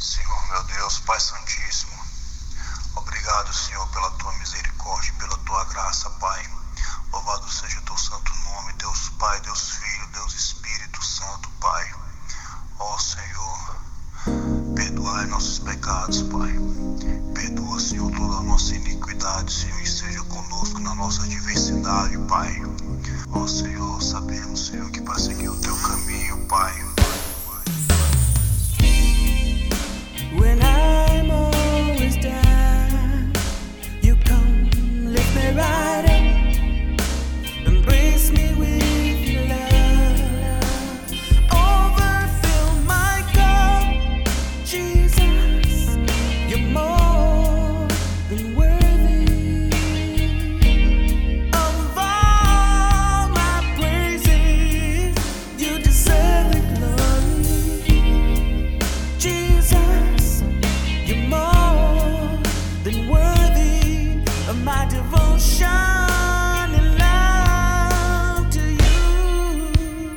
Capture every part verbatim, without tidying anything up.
Senhor meu Deus, Pai Santíssimo, obrigado, Senhor, pela Tua misericórdia e pela Tua graça, Pai. Louvado seja o Teu santo nome, Deus Pai, Deus Filho, Deus Espírito Santo, Pai. Ó Senhor, perdoai nossos pecados, Pai. Perdoa, Senhor, toda a nossa iniquidade, Senhor, e seja conosco na nossa adversidade, Pai. Ó Senhor, sabemos, Senhor, que para seguir o Teu caminho, Pai, when I'm always down, you come lift me right up, embrace me with your love, overfill my cup, Jesus, you're more than worthy of all my praises, you deserve the glory, Jesus. You're more than worthy of my devotion and love to you.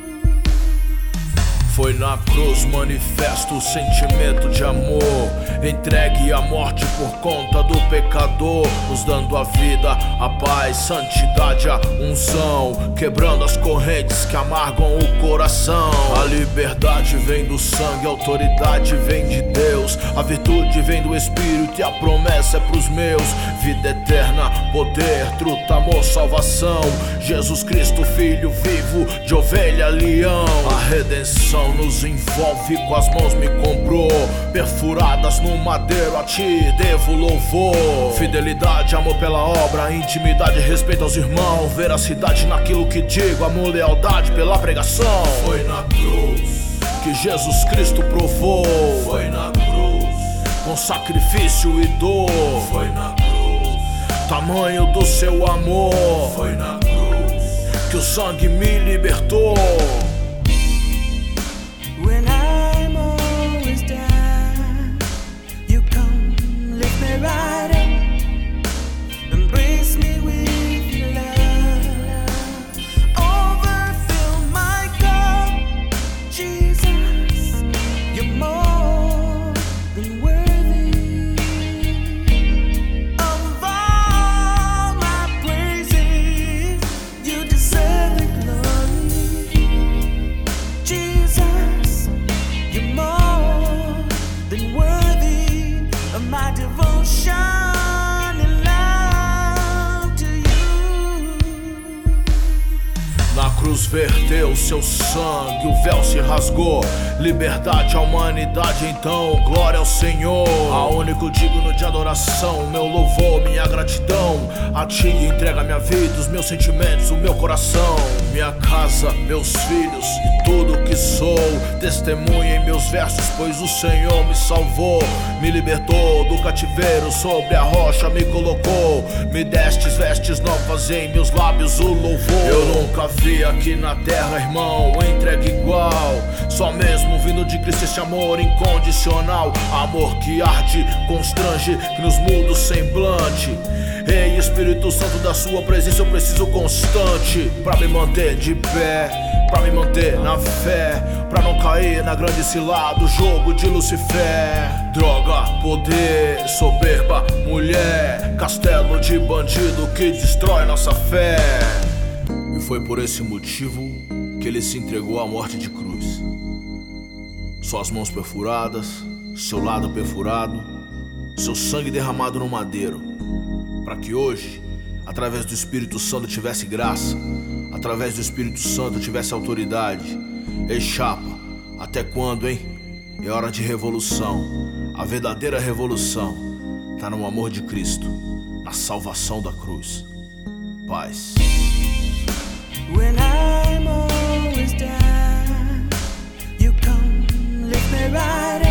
Foi na cruz manifesto o sentimento de amor, entregue à morte por conta do pecador, nos dando a vida, a paz, santidade, a unção, quebrando as correntes que amargam o coração. A liberdade vem do sangue, a autoridade vem de Deus, a virtude vem do Espírito e a promessa é pros meus. Vida eterna, poder, truta, amor, salvação, Jesus Cristo, Filho vivo, de ovelha, leão. A redenção nos envolve, com as mãos me comprou, perfuradas no madeiro, a ti devo louvor. Fidelidade, amor pela obra, intimidade, respeito aos irmãos, veracidade naquilo que digo, amor, lealdade pela pregação. Foi na cruz que Jesus Cristo provou, foi na cruz, com sacrifício e dor, foi na cruz, tamanho do seu amor, foi na cruz, que o sangue me libertou. When I'm always down, you come lift me right up, embrace me with your love, overfill my cup, Jesus, you're more than worthy of all my praises, you deserve the glory, Jesus. You're more than worthy of my devotion and love to you. Na cruz verteu seu sangue, o véu se rasgou, liberdade à humanidade, então glória ao Senhor. A único digno de adoração, meu louvor, minha gratidão. A ti entrega minha vida, os meus sentimentos, o meu coração, minha casa, meus filhos e tudo que sou. Testemunha em meus versos, pois o Senhor me salvou, me libertou do cativeiro, sobre a rocha me colocou, me destes vestes novas, em meus lábios o louvor. Eu nunca vi aqui na terra, irmão, entregue igual, só mesmo vindo de Cristo esse amor incondicional, amor que arde, constrange, que nos muda o semblante. Ei, Espírito Santo, da sua presença eu preciso constante, pra me manter de pé, pra me manter na fé, pra não cair na grande cilada, o jogo de Lucifer. Droga, poder, soberba, mulher, castelo de bandido que destrói nossa fé. E foi por esse motivo que ele se entregou à morte de cruz. Suas mãos perfuradas, seu lado perfurado, seu sangue derramado no madeiro, para que hoje, através do Espírito Santo tivesse graça, através do Espírito Santo tivesse autoridade. Ei, chapa, até quando, hein? É hora de revolução. A verdadeira revolução tá no amor de Cristo, na salvação da cruz. Paz. When I'm always down, you come lift me right up.